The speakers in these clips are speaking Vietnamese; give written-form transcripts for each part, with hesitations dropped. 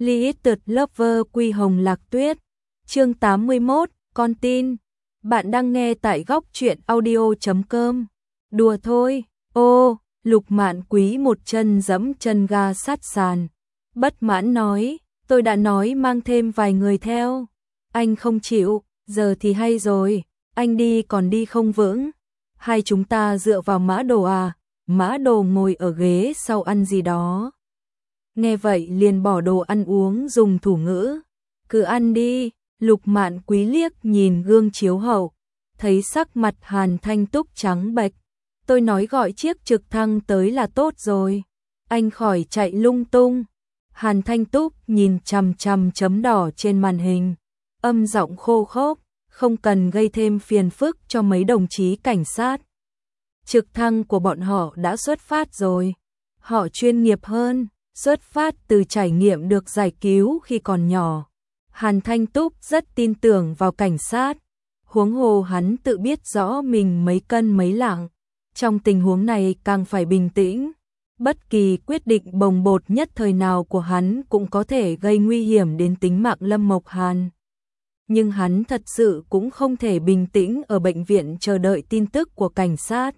Limited Lover Quy Hồng Lạc Tuyết. Chương 81, con tin. Bạn đang nghe tại góc truyện audio.com. Đùa thôi. Ô, Lục Mạn Quý một chân giẫm chân ga sát sàn. Bất mãn nói, tôi đã nói mang thêm vài người theo. Anh không chịu, giờ thì hay rồi, anh đi còn đi không vững. Hai chúng ta dựa vào Mã Đồ à, Mã Đồ ngồi ở ghế sau ăn gì đó. Nghe vậy liền bỏ đồ ăn uống dùng thủ ngữ. Cứ ăn đi. Lục Mạn Quý liếc nhìn gương chiếu hậu, thấy sắc mặt Hàn Thanh Túc trắng bệch. Tôi nói gọi chiếc trực thăng tới là tốt rồi. Anh khỏi chạy lung tung. Hàn Thanh Túc nhìn chằm chằm chấm đỏ trên màn hình, âm giọng khô khốc, không cần gây thêm phiền phức cho mấy đồng chí cảnh sát. Trực thăng của bọn họ đã xuất phát rồi. Họ chuyên nghiệp hơn, xuất phát từ trải nghiệm được giải cứu khi còn nhỏ. Hàn Thanh Túc rất tin tưởng vào cảnh sát, huống hồ hắn tự biết rõ mình mấy cân mấy lạng. Trong tình huống này càng phải bình tĩnh, bất kỳ quyết định bồng bột nhất thời nào của hắn cũng có thể gây nguy hiểm đến tính mạng Lâm Mộc Hàn. Nhưng hắn thật sự cũng không thể bình tĩnh ở bệnh viện chờ đợi tin tức của cảnh sát.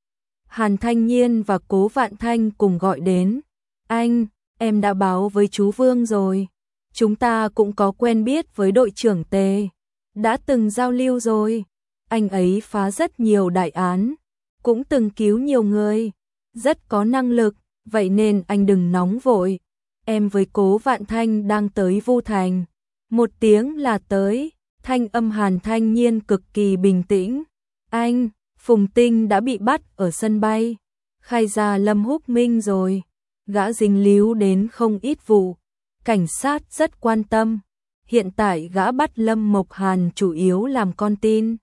Hàn Thanh Nhiên và Cố Vạn Thanh cùng gọi đến. Anh, em đã báo với chú Vương rồi. Chúng ta cũng có quen biết với đội trưởng Tề, đã từng giao lưu rồi. Anh ấy phá rất nhiều đại án, cũng từng cứu nhiều người, rất có năng lực, vậy nên anh đừng nóng vội. Em với Cố Vạn Thanh đang tới Vu Thành. Một tiếng là tới, thanh âm Hàn Thanh Nhiên cực kỳ bình tĩnh. Anh, Phùng Tinh đã bị bắt ở sân bay, khai ra Lâm Húc Minh rồi, gã dính líu đến không ít vụ. Cảnh sát rất quan tâm, hiện tại gã bắt Lâm Mộc Hàn chủ yếu làm con tin.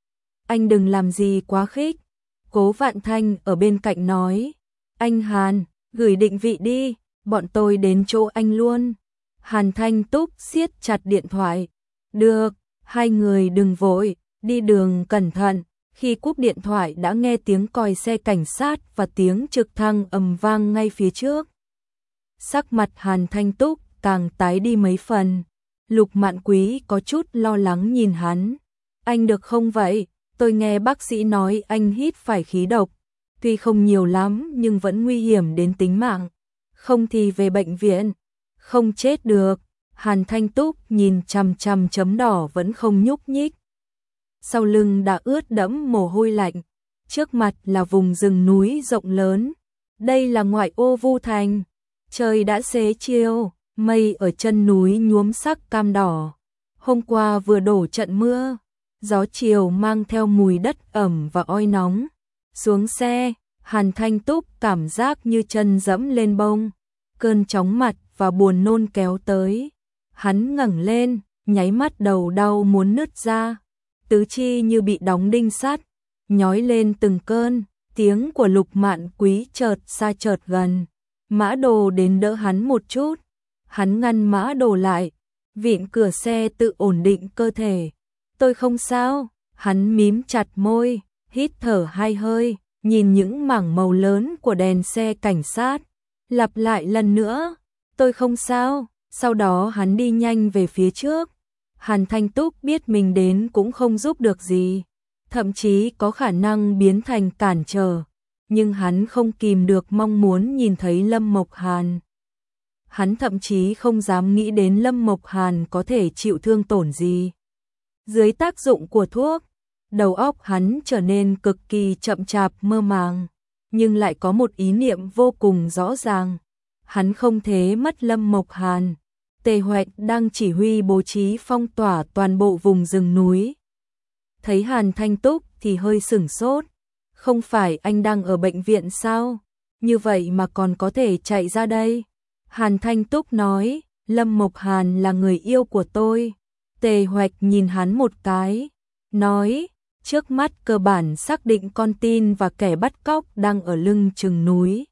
Anh đừng làm gì quá khích. Cố Vạn Thanh ở bên cạnh nói. Anh Hàn, gửi định vị đi, bọn tôi đến chỗ anh luôn. Hàn Thanh Túc siết chặt điện thoại. Được, hai người đừng vội, đi đường cẩn thận. Khi cúp điện thoại đã nghe tiếng còi xe cảnh sát và tiếng trực thăng ầm vang ngay phía trước. Sắc mặt Hàn Thanh Túc càng tái đi mấy phần. Lục Mạn Quý có chút lo lắng nhìn hắn. Anh được không vậy? Tôi nghe bác sĩ nói anh hít phải khí độc. Tuy không nhiều lắm nhưng vẫn nguy hiểm đến tính mạng. Không thì về bệnh viện. Không chết được. Hàn Thanh Túc nhìn chằm chằm chấm đỏ vẫn không nhúc nhích. Sau lưng đã ướt đẫm mồ hôi lạnh. Trước mặt là vùng rừng núi rộng lớn. Đây là ngoại ô Vu Thành. Trời đã xế chiều. Mây ở chân núi nhuốm sắc cam đỏ. Hôm qua vừa đổ trận mưa, gió chiều mang theo mùi đất ẩm và oi nóng. Xuống xe, Hàn Thanh Túc cảm giác như chân dẫm lên bông. Cơn chóng mặt và buồn nôn kéo tới. Hắn ngẩng lên, nháy mắt đầu đau muốn nứt ra. Tứ chi như bị đóng đinh sắt, nhói lên từng cơn. Tiếng của Lục Mạn Quý chợt xa chợt gần. Mã Đồ đến đỡ hắn một chút. Hắn ngăn Mã Đồ lại, vịn cửa xe tự ổn định cơ thể. Tôi không sao. Hắn mím chặt môi, hít thở hai hơi, nhìn những mảng màu lớn của đèn xe cảnh sát. Lặp lại lần nữa, tôi không sao. Sau đó hắn đi nhanh về phía trước. Hàn Thanh Túc biết mình đến cũng không giúp được gì, thậm chí có khả năng biến thành cản trở. Nhưng hắn không kìm được mong muốn nhìn thấy Lâm Mộc Hàn. Hắn thậm chí không dám nghĩ đến Lâm Mộc Hàn có thể chịu thương tổn gì. Dưới tác dụng của thuốc, đầu óc hắn trở nên cực kỳ chậm chạp mơ màng, nhưng lại có một ý niệm vô cùng rõ ràng. Hắn không thể mất Lâm Mộc Hàn. Tề Hoạch đang chỉ huy bố trí phong tỏa toàn bộ vùng rừng núi. Thấy Hàn Thanh Túc thì hơi sửng sốt. Không phải anh đang ở bệnh viện sao? Như vậy mà còn có thể chạy ra đây. Hàn Thanh Túc nói, Lâm Mộc Hàn là người yêu của tôi. Tề Hoạch nhìn hắn một cái, nói, trước mắt cơ bản xác định con tin và kẻ bắt cóc đang ở lưng chừng núi.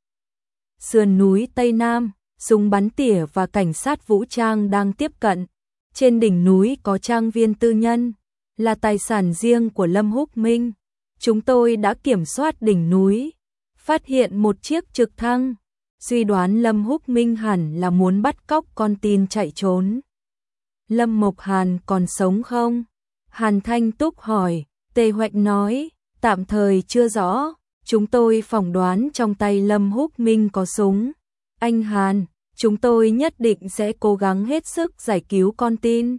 Sườn núi Tây Nam, súng bắn tỉa và cảnh sát vũ trang đang tiếp cận. Trên đỉnh núi có trang viên tư nhân, là tài sản riêng của Lâm Húc Minh. Chúng tôi đã kiểm soát đỉnh núi, phát hiện một chiếc trực thăng. suy đoán Lâm Húc Minh hẳn là muốn bắt cóc con tin chạy trốn. Lâm Mộc Hàn còn sống không? Hàn Thanh Túc hỏi. Tề Hoạch nói, tạm thời chưa rõ, chúng tôi phỏng đoán trong tay Lâm Húc Minh có súng. Anh Hàn, chúng tôi nhất định sẽ cố gắng hết sức giải cứu con tin.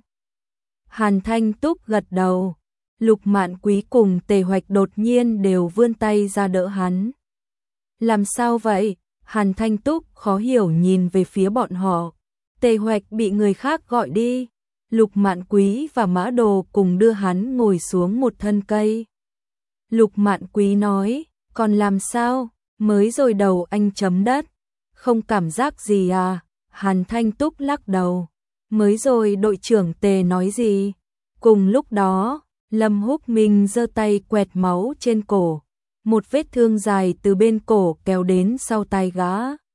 Hàn Thanh Túc gật đầu. Lục Mạn Quý cùng Tề Hoạch đột nhiên đều vươn tay ra đỡ hắn. Làm sao vậy? Hàn Thanh Túc khó hiểu nhìn về phía bọn họ. Tề Hoạch bị người khác gọi đi. Lục Mạn Quý và Mã Đồ cùng đưa hắn ngồi xuống một thân cây. Lục Mạn Quý nói, còn làm sao? Mới rồi đầu anh chấm đất. Không cảm giác gì à? Hàn Thanh Túc lắc đầu. Mới rồi đội trưởng Tề nói gì? Cùng lúc đó, Lâm Húc Minh giơ tay quẹt máu trên cổ. Một vết thương dài từ bên cổ kéo đến sau tai gã.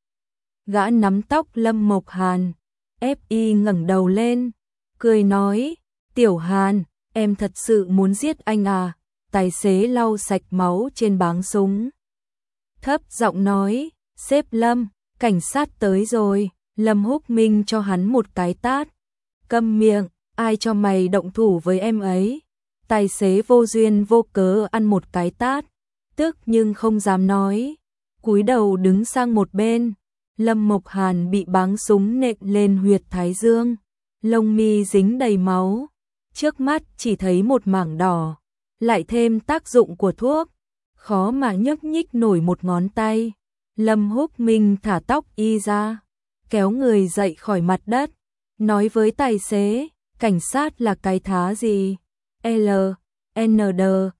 Gã nắm tóc Lâm Mộc Hàn. F.I. ngẩng đầu lên, cười nói, Tiểu Hàn, em thật sự muốn giết anh à? Tài xế lau sạch máu trên báng súng. Thấp giọng nói, sếp Lâm, cảnh sát tới rồi. Lâm Húc Minh cho hắn một cái tát. Câm miệng, ai cho mày động thủ với em ấy? Tài xế vô duyên vô cớ ăn một cái tát, tức nhưng không dám nói, cúi đầu đứng sang một bên. Lâm Mộc Hàn bị báng súng nện lên huyệt thái dương, lông mi dính đầy máu, trước mắt chỉ thấy một mảng đỏ, lại thêm tác dụng của thuốc, khó mà nhấc nhích nổi một ngón tay. Lâm Húc Minh thả tóc y ra, kéo người dậy khỏi mặt đất, nói với tài xế, cảnh sát là cái thá gì? L, N, D,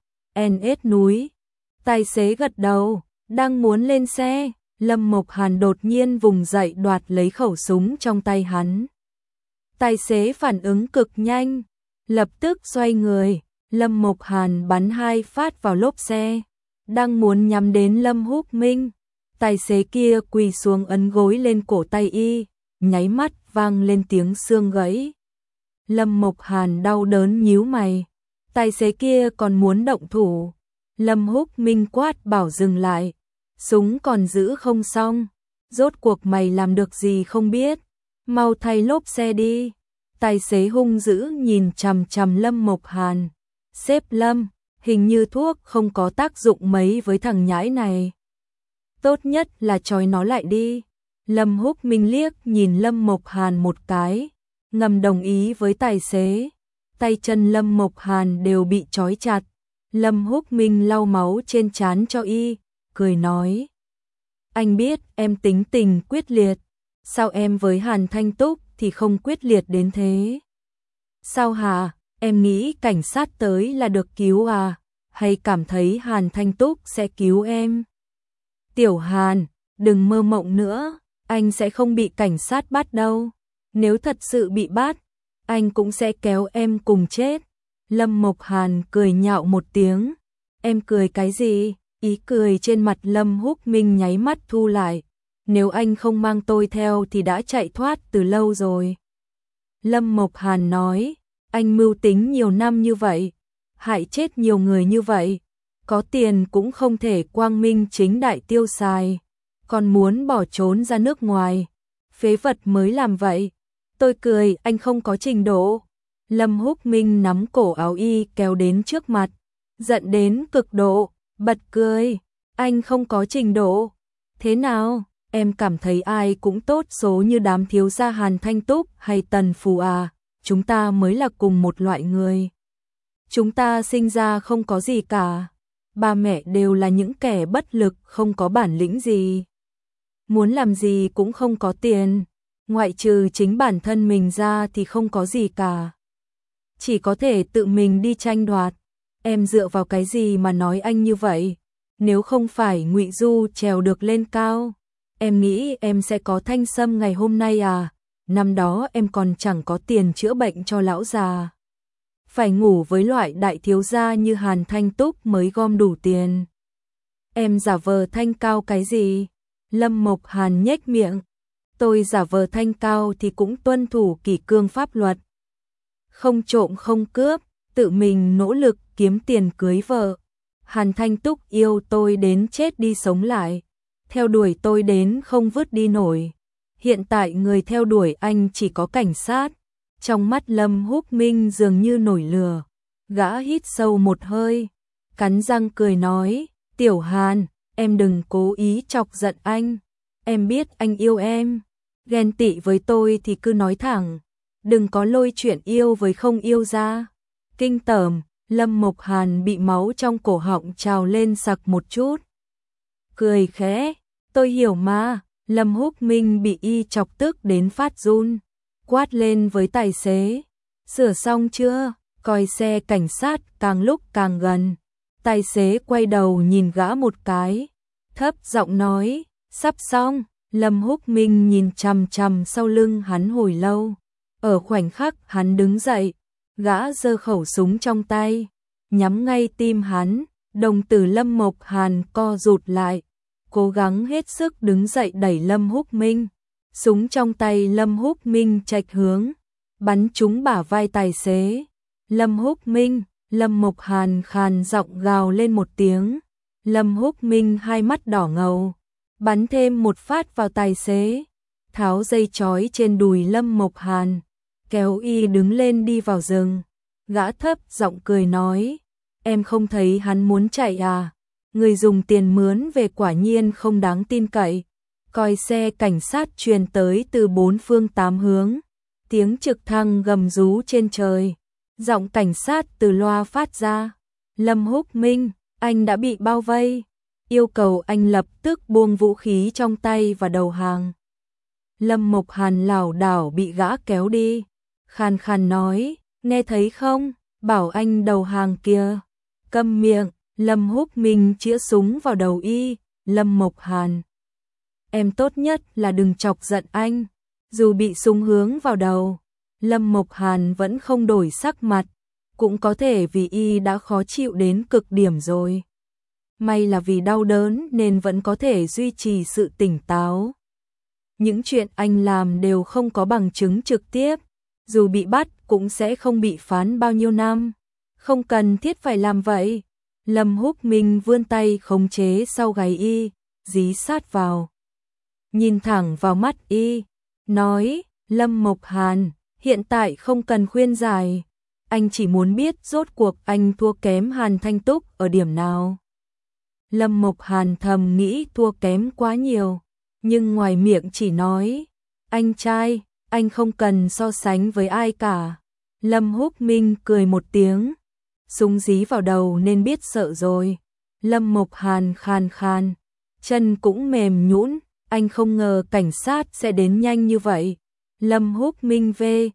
N, S núi. Tài xế gật đầu, đang muốn lên xe, Lâm Mộc Hàn đột nhiên vùng dậy đoạt lấy khẩu súng trong tay hắn. Tài xế phản ứng cực nhanh, lập tức xoay người, Lâm Mộc Hàn bắn 2 phát vào lốp xe, đang muốn nhắm đến Lâm Húc Minh. Tài xế kia quỳ xuống ấn gối lên cổ tay y, nháy mắt vang lên tiếng xương gãy. Lâm Mộc Hàn đau đớn nhíu mày, tài xế kia còn muốn động thủ. Lâm Húc Minh quát bảo dừng lại, súng còn giữ không xong, rốt cuộc mày làm được gì không biết, mau thay lốp xe đi. Tài xế hung dữ nhìn chằm chằm Lâm Mộc Hàn, sếp Lâm, hình như thuốc không có tác dụng mấy với thằng nhãi này. Tốt nhất là trói nó lại đi. Lâm Húc Minh liếc nhìn Lâm Mộc Hàn một cái, ngầm đồng ý với tài xế. Tay chân Lâm Mộc Hàn đều bị trói chặt. Lâm Húc Minh lau máu trên trán cho y, cười nói. Anh biết em tính tình quyết liệt, sao em với Hàn Thanh Túc thì không quyết liệt đến thế? Sao hả, em nghĩ cảnh sát tới là được cứu à, hay cảm thấy Hàn Thanh Túc sẽ cứu em? Tiểu Hàn, đừng mơ mộng nữa, anh sẽ không bị cảnh sát bắt đâu. Nếu thật sự bị bắt, anh cũng sẽ kéo em cùng chết. Lâm Mộc Hàn cười nhạo một tiếng. Em cười cái gì? Ý cười trên mặt Lâm Húc Minh nháy mắt thu lại. Nếu anh không mang tôi theo thì đã chạy thoát từ lâu rồi. Lâm Mộc Hàn nói, anh mưu tính nhiều năm như vậy, hại chết nhiều người như vậy, có tiền cũng không thể quang minh chính đại tiêu xài, còn muốn bỏ trốn ra nước ngoài, phế vật mới làm vậy. Tôi cười, anh không có trình độ. Lâm Húc Minh nắm cổ áo y kéo đến trước mặt, giận đến cực độ, bật cười, anh không có trình độ. Thế nào, em cảm thấy ai cũng tốt số như đám thiếu gia Hàn Thanh Túc hay Tần Phù à, chúng ta mới là cùng một loại người. Chúng ta sinh ra không có gì cả, ba mẹ đều là những kẻ bất lực không có bản lĩnh gì. Muốn làm gì cũng không có tiền, ngoại trừ chính bản thân mình ra thì không có gì cả. Chỉ có thể tự mình đi tranh đoạt. Em dựa vào cái gì mà nói anh như vậy? Nếu không phải Ngụy Du trèo được lên cao, em nghĩ em sẽ có Thanh Sâm ngày hôm nay à? Năm đó em còn chẳng có tiền chữa bệnh cho lão già. Phải ngủ với loại đại thiếu gia như Hàn Thanh Túc mới gom đủ tiền. Em giả vờ thanh cao cái gì? Lâm Mộc Hàn nhếch miệng. Tôi giả vờ thanh cao thì cũng tuân thủ kỷ cương pháp luật. Không trộm không cướp, tự mình nỗ lực kiếm tiền cưới vợ. Hàn Thanh Túc yêu tôi đến chết đi sống lại. theo đuổi tôi đến không vứt đi nổi. Hiện tại người theo đuổi anh chỉ có cảnh sát. Trong mắt Lâm Húc Minh dường như nổi lửa. Gã hít sâu một hơi, cắn răng cười nói, Tiểu Hàn, em đừng cố ý chọc giận anh. Em biết anh yêu em. Ghen tị với tôi thì cứ nói thẳng. Đừng có lôi chuyện yêu với không yêu ra. Kinh tởm, Lâm Mộc Hàn bị máu trong cổ họng trào lên sặc một chút. Cười khẽ, tôi hiểu mà. Lâm Húc Minh bị y chọc tức đến phát run. Quát lên với tài xế. Sửa xong chưa? Còi xe cảnh sát càng lúc càng gần. Tài xế quay đầu nhìn gã một cái. Thấp giọng nói, sắp xong. Lâm Húc Minh nhìn chằm chằm sau lưng hắn hồi lâu. Ở khoảnh khắc hắn đứng dậy, gã giơ khẩu súng trong tay, nhắm ngay tim hắn. Đồng tử Lâm Mộc Hàn co rụt lại, cố gắng hết sức đứng dậy đẩy Lâm Húc Minh. Súng trong tay Lâm Húc Minh chệch hướng, bắn trúng bả vai tài xế. Lâm Húc Minh, Lâm Mộc Hàn khàn giọng gào lên một tiếng. Lâm Húc Minh hai mắt đỏ ngầu, bắn thêm một phát vào tài xế, tháo dây trói trên đùi Lâm Mộc Hàn, kéo y đứng lên đi vào rừng. Gã thấp giọng cười nói, em không thấy hắn muốn chạy à? Người dùng tiền mướn về quả nhiên không đáng tin cậy. Còi xe cảnh sát truyền tới từ bốn phương tám hướng, tiếng trực thăng gầm rú trên trời. Giọng cảnh sát từ loa phát ra, Lâm Húc Minh, anh đã bị bao vây, yêu cầu anh lập tức buông vũ khí trong tay và đầu hàng. Lâm Mộc Hàn lảo đảo bị gã kéo đi, khàn khàn nói, nghe thấy không, bảo anh đầu hàng kìa. Câm miệng. Lâm Húc Minh chĩa súng vào đầu y. Lâm Mộc Hàn, em tốt nhất là đừng chọc giận anh. Dù bị súng hướng vào đầu, Lâm Mộc Hàn vẫn không đổi sắc mặt, cũng có thể vì y đã khó chịu đến cực điểm rồi. May là vì đau đớn nên vẫn có thể duy trì sự tỉnh táo. Những chuyện anh làm đều không có bằng chứng trực tiếp, dù bị bắt cũng sẽ không bị phán bao nhiêu năm. Không cần thiết phải làm vậy. Lâm Húc Minh vươn tay khống chế sau gáy y, dí sát vào, nhìn thẳng vào mắt y, nói, Lâm Mộc Hàn, hiện tại không cần khuyên giải, anh chỉ muốn biết rốt cuộc anh thua kém Hàn Thanh Túc ở điểm nào. Lâm Mộc Hàn thầm nghĩ thua kém quá nhiều, nhưng ngoài miệng chỉ nói, anh trai, anh không cần so sánh với ai cả. Lâm Húc Minh cười một tiếng, súng dí vào đầu nên biết sợ rồi. Lâm Mộc Hàn khàn khàn, chân cũng mềm nhũn, anh không ngờ cảnh sát sẽ đến nhanh như vậy. Lâm Húc Minh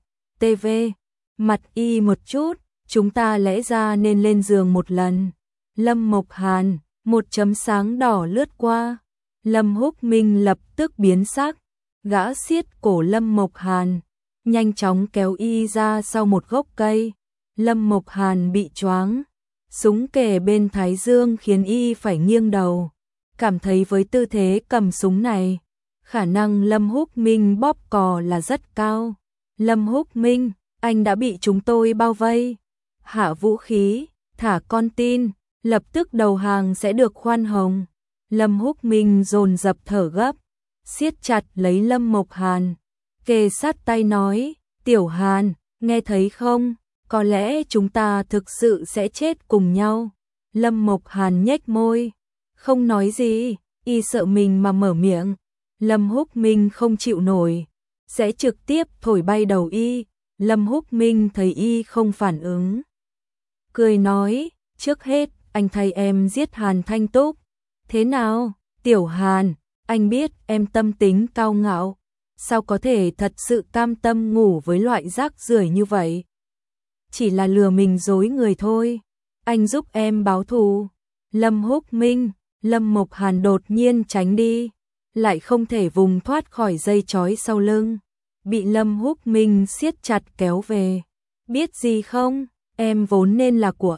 TV, mặt y một chút, chúng ta lẽ ra nên lên giường một lần. Lâm Mộc Hàn, một chấm sáng đỏ lướt qua. Lâm Húc Minh lập tức biến sắc, gã siết cổ Lâm Mộc Hàn, nhanh chóng kéo y ra sau một gốc cây. Lâm Mộc Hàn bị choáng, súng kề bên thái dương khiến y phải nghiêng đầu, cảm thấy với tư thế cầm súng này, khả năng Lâm Húc Minh bóp cò là rất cao. Lâm Húc Minh, anh đã bị chúng tôi bao vây. Hạ vũ khí, thả con tin, lập tức đầu hàng sẽ được khoan hồng. Lâm Húc Minh dồn dập thở gấp, siết chặt lấy Lâm Mộc Hàn, kề sát tay nói, Tiểu Hàn, nghe thấy không? Có lẽ chúng ta thực sự sẽ chết cùng nhau. Lâm Mộc Hàn nhếch môi, không nói gì, y sợ mình mà mở miệng. Lâm Húc Minh không chịu nổi, sẽ trực tiếp thổi bay đầu y. Lâm Húc Minh thấy y không phản ứng, cười nói, trước hết, anh thay em giết Hàn Thanh Túc. Thế nào, Tiểu Hàn, anh biết em tâm tính cao ngạo, sao có thể thật sự cam tâm ngủ với loại rác rưởi như vậy? Chỉ là lừa mình dối người thôi, anh giúp em báo thù. Lâm Húc Minh, Lâm Mộc Hàn đột nhiên tránh đi, lại không thể vùng thoát khỏi dây trói sau lưng, bị Lâm Húc Minh siết chặt kéo về. Biết gì không, em vốn nên là của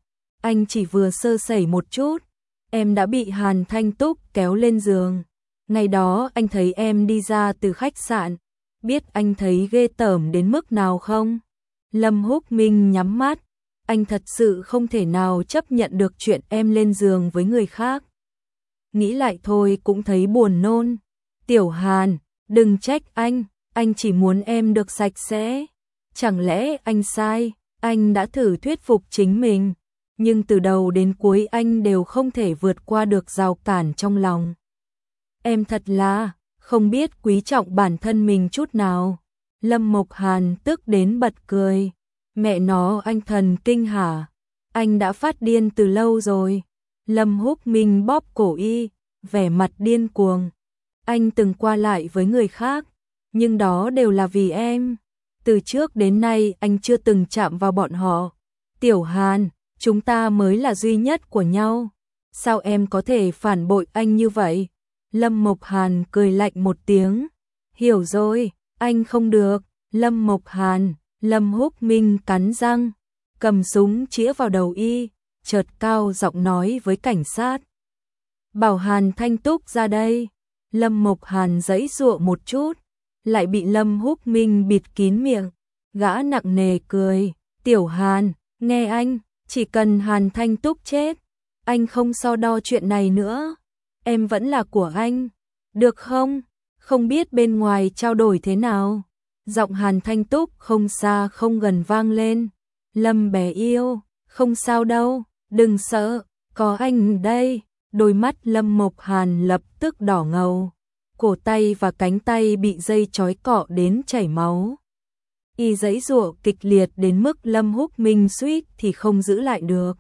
anh chỉ vừa sơ sẩy một chút, em đã bị Hàn Thanh Túc kéo lên giường. Ngày đó anh thấy em đi ra từ khách sạn, biết anh thấy ghê tởm đến mức nào không? Lâm Húc Minh nhắm mắt, anh thật sự không thể nào chấp nhận được chuyện em lên giường với người khác. nghĩ lại thôi cũng thấy buồn nôn. Tiểu Hàn, đừng trách anh chỉ muốn em được sạch sẽ. Chẳng lẽ anh sai, anh đã thử thuyết phục chính mình, nhưng từ đầu đến cuối anh đều không thể vượt qua được rào cản trong lòng. Em thật là không biết quý trọng bản thân mình chút nào. Lâm Mộc Hàn tức đến bật cười. Mẹ nó, anh thần kinh hả? Anh đã phát điên từ lâu rồi. Lâm Húc Minh bóp cổ y, vẻ mặt điên cuồng. Anh từng qua lại với người khác, nhưng đó đều là vì em. Từ trước đến nay anh chưa từng chạm vào bọn họ. Tiểu Hàn, chúng ta mới là duy nhất của nhau. Sao em có thể phản bội anh như vậy? Lâm Mộc Hàn cười lạnh một tiếng. Hiểu rồi, anh không được. Lâm Mộc Hàn, Lâm Húc Minh cắn răng, cầm súng chĩa vào đầu y, chợt cao giọng nói với cảnh sát. Bảo Hàn Thanh Túc ra đây. Lâm Mộc Hàn giãy giụa một chút, lại bị Lâm Húc Minh bịt kín miệng. Gã nặng nề cười. Tiểu Hàn, nghe anh, chỉ cần Hàn Thanh Túc chết, anh không so đo chuyện này nữa. Em vẫn là của anh, được không? Không biết bên ngoài trao đổi thế nào? Giọng Hàn Thanh Túc không xa không gần vang lên. Lâm bé yêu, không sao đâu, đừng sợ, có anh đây. Đôi mắt Lâm Mộc Hàn lập tức đỏ ngầu, cổ tay và cánh tay bị dây trói cọ đến chảy máu. Y giãy giụa kịch liệt đến mức Lâm Húc Minh suýt thì không giữ lại được.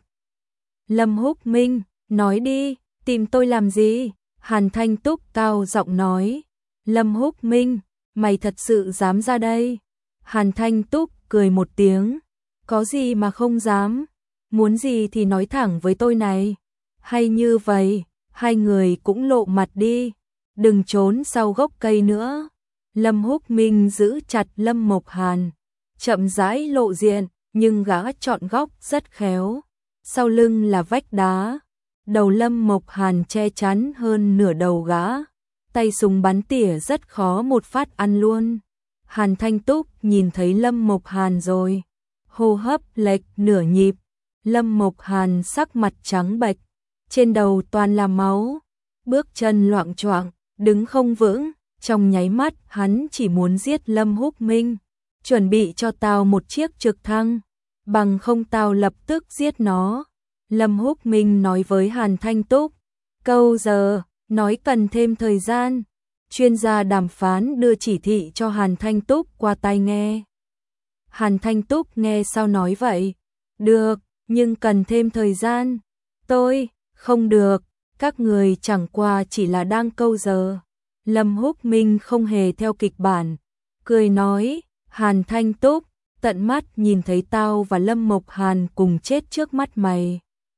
Lâm Húc Minh, nói đi, tìm tôi làm gì? Hàn Thanh Túc cao giọng nói. Lâm Húc Minh, mày thật sự dám ra đây? Hàn Thanh Túc cười một tiếng. Có gì mà không dám? Muốn gì thì nói thẳng với tôi này. Hay như vậy, hai người cũng lộ mặt đi, đừng trốn sau gốc cây nữa. Lâm Húc Minh giữ chặt Lâm Mộc Hàn, chậm rãi lộ diện, nhưng gã chọn góc rất khéo. Sau lưng là vách đá, đầu Lâm Mộc Hàn che chắn hơn nửa đầu gã, tay súng bắn tỉa rất khó một phát ăn luôn. Hàn Thanh Túc nhìn thấy Lâm Mộc Hàn rồi, hô hấp lệch nửa nhịp. Lâm Mộc Hàn sắc mặt trắng bệch, trên đầu toàn là máu, bước chân loạng choạng, đứng không vững. Trong nháy mắt hắn chỉ muốn giết Lâm Húc Minh. Chuẩn bị cho tao một chiếc trực thăng, bằng không tao lập tức giết nó. Lâm Húc Minh nói với Hàn Thanh Túc. Câu giờ, nói cần thêm thời gian. Chuyên gia đàm phán đưa chỉ thị cho Hàn Thanh Túc qua tai nghe. Hàn Thanh Túc nghe sao nói vậy? Được, nhưng cần thêm thời gian. Tôi, không được, các người chẳng qua chỉ là đang câu giờ. Lâm Húc Minh không hề theo kịch bản, cười nói. Hàn Thanh Túc, tận mắt nhìn thấy tao và Lâm Mộc Hàn cùng chết trước mắt mày.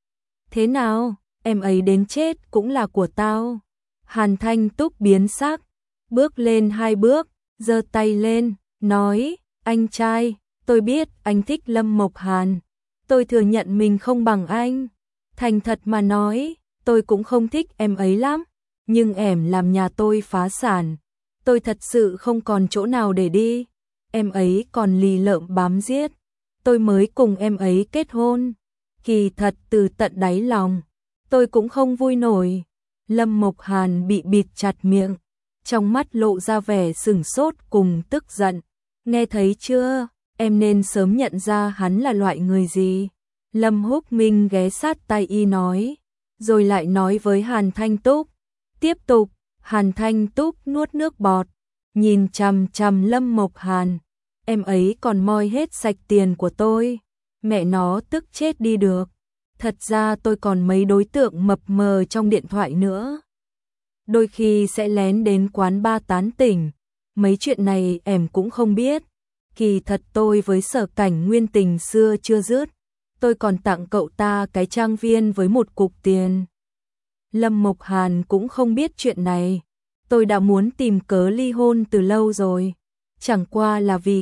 Thế nào, em ấy đến chết cũng là của tao. Hàn Thanh Túc biến sắc, bước lên 2 bước, giơ tay lên, nói. Anh trai, tôi biết anh thích Lâm Mộc Hàn. Tôi thừa nhận mình không bằng anh. Thành thật mà nói, tôi cũng không thích em ấy lắm. Nhưng em làm nhà tôi phá sản, tôi thật sự không còn chỗ nào để đi. Em ấy còn lì lợm bám giết, tôi mới cùng em ấy kết hôn. Kỳ thật từ tận đáy lòng, tôi cũng không vui nổi. Lâm Mộc Hàn bị bịt chặt miệng, trong mắt lộ ra vẻ sửng sốt cùng tức giận. Nghe thấy chưa, em nên sớm nhận ra hắn là loại người gì. Lâm Húc Minh ghé sát tai y nói, rồi lại nói với Hàn Thanh Túc. Tiếp tục, Hàn Thanh Túc nuốt nước bọt, nhìn chằm chằm Lâm Mộc Hàn. Em ấy còn moi hết sạch tiền của tôi. Mẹ nó tức chết đi được. Thật ra tôi còn mấy đối tượng mập mờ trong điện thoại nữa. Đôi khi sẽ lén đến quán bar tán tỉnh. Mấy chuyện này em cũng không biết. Kỳ thật tôi với Sở Cảnh Nguyên tình xưa chưa dứt. Tôi còn tặng cậu ta cái trang viên với một cục tiền. Lâm Mộc Hàn cũng không biết chuyện này. Tôi đã muốn tìm cớ ly hôn từ lâu rồi. Chẳng qua là vì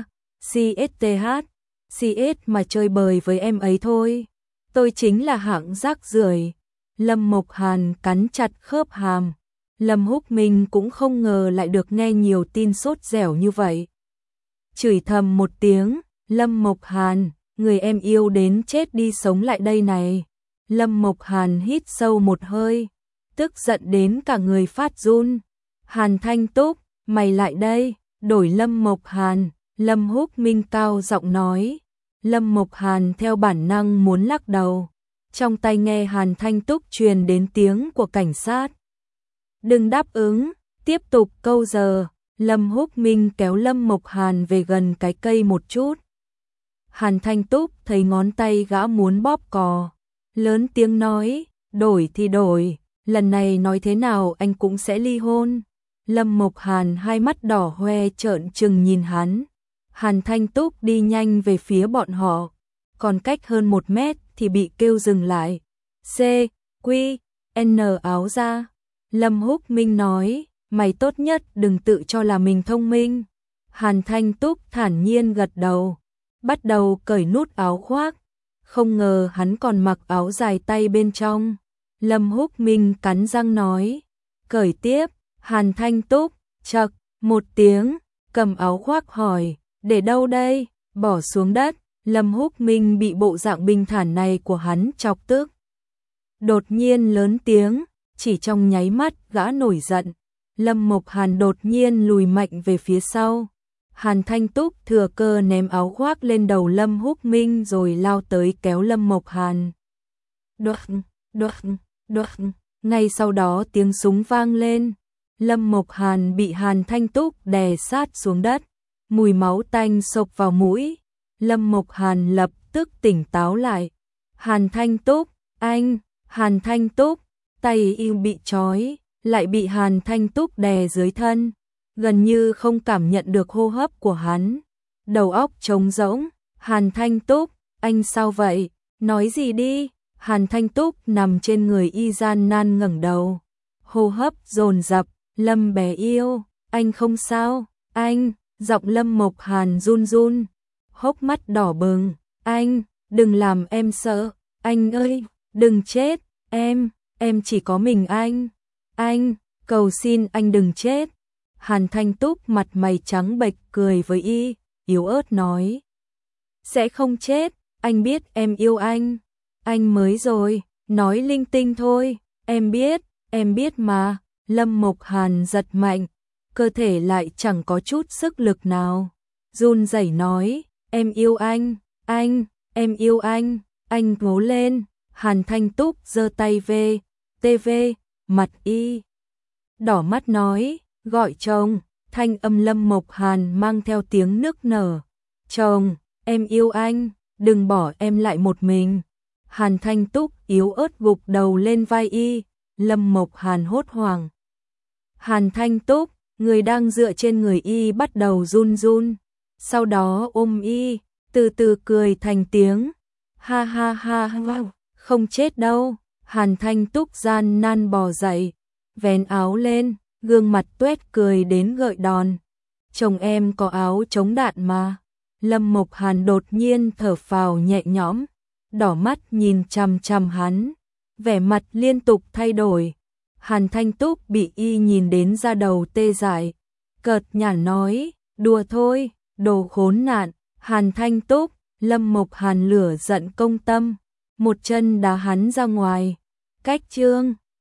CS mà chơi bời với em ấy thôi. Tôi chính là hạng rác rưởi. Lâm Mộc Hàn cắn chặt khớp hàm. Lâm Húc Minh cũng không ngờ lại được nghe nhiều tin sốt dẻo như vậy. Chửi thầm một tiếng. Lâm Mộc Hàn, người em yêu đến chết đi sống lại đây này. Lâm Mộc Hàn hít sâu một hơi, tức giận đến cả người phát run. Hàn Thanh Túc, mày lại đây, đổi Lâm Mộc Hàn, Lâm Húc Minh cao giọng nói. Lâm Mộc Hàn theo bản năng muốn lắc đầu, trong tai nghe Hàn Thanh Túc truyền đến tiếng của cảnh sát. Đừng đáp ứng, tiếp tục câu giờ. Lâm Húc Minh kéo Lâm Mộc Hàn về gần cái cây một chút. Hàn Thanh Túc thấy ngón tay gã muốn bóp cò, lớn tiếng nói, đổi thì đổi, lần này nói thế nào anh cũng sẽ ly hôn. Lâm Mộc Hàn hai mắt đỏ hoe trợn trừng nhìn hắn. Hàn Thanh Túc đi nhanh về phía bọn họ, còn cách hơn 1 mét thì bị kêu dừng lại. C, Q, N áo ra. Lâm Húc Minh nói, mày tốt nhất đừng tự cho là mình thông minh. Hàn Thanh Túc thản nhiên gật đầu, bắt đầu cởi nút áo khoác. Không ngờ hắn còn mặc áo dài tay bên trong. Lâm Húc Minh cắn răng nói, cởi tiếp. Hàn Thanh Túc, chậc, một tiếng, cầm áo khoác hỏi, để đâu đây, bỏ xuống đất. Lâm Húc Minh bị bộ dạng bình thản này của hắn chọc tức. Đột nhiên lớn tiếng, chỉ trong nháy mắt gã nổi giận. Lâm Mộc Hàn đột nhiên lùi mạnh về phía sau. Hàn Thanh Túc thừa cơ ném áo khoác lên đầu Lâm Húc Minh rồi lao tới kéo Lâm Mộc Hàn. Đoắc, đoắc, đoắc. Ngay sau đó tiếng súng vang lên. Lâm Mộc Hàn bị Hàn Thanh Túc đè sát xuống đất. Mùi máu tanh xộc vào mũi. Lâm Mộc Hàn lập tức tỉnh táo lại. Hàn Thanh Túc, anh, Hàn Thanh Túc, tay yêu bị trói, lại bị Hàn Thanh Túc đè dưới thân, gần như không cảm nhận được hô hấp của hắn. Đầu óc trống rỗng. Hàn Thanh Túc, anh sao vậy? Nói gì đi. Hàn Thanh Túc nằm trên người y gian nan ngẩng đầu, hô hấp dồn dập. Lâm bé yêu, anh không sao, anh. Giọng Lâm Mộc Hàn run run, hốc mắt đỏ bừng. Anh, đừng làm em sợ, anh ơi, đừng chết, em chỉ có mình anh, cầu xin anh đừng chết. Hàn Thanh Túc mặt mày trắng bệch cười với y, yếu ớt nói, sẽ không chết, anh biết em yêu anh mới rồi, nói linh tinh thôi, em biết mà. Lâm Mộc Hàn giật mạnh, cơ thể lại chẳng có chút sức lực nào, run rẩy nói, em yêu anh, em yêu anh ngố lên. Hàn Thanh Túc giơ tay về, TV, mặt y đỏ mắt nói, gọi chồng. Thanh âm Lâm Mộc Hàn mang theo tiếng nức nở, chồng, em yêu anh, đừng bỏ em lại một mình. Hàn Thanh Túc yếu ớt gục đầu lên vai y. Lâm Mộc Hàn hốt hoảng. Hàn Thanh Túc, người đang dựa trên người y bắt đầu run run, sau đó ôm y, từ từ cười thành tiếng, ha ha ha ha, không chết đâu. Hàn Thanh Túc gian nan bò dậy, vén áo lên, gương mặt tuét cười đến gợi đòn. Chồng em có áo chống đạn mà. Lâm Mộc Hàn đột nhiên thở phào nhẹ nhõm, đỏ mắt nhìn chằm chằm hắn, vẻ mặt liên tục thay đổi. Hàn Thanh Túc bị y nhìn đến da đầu tê dại, cợt nhả nói, đùa thôi, đồ khốn nạn. Hàn Thanh Túc, Lâm Mộc Hàn lửa giận công tâm, một chân đá hắn ra ngoài. Cách chương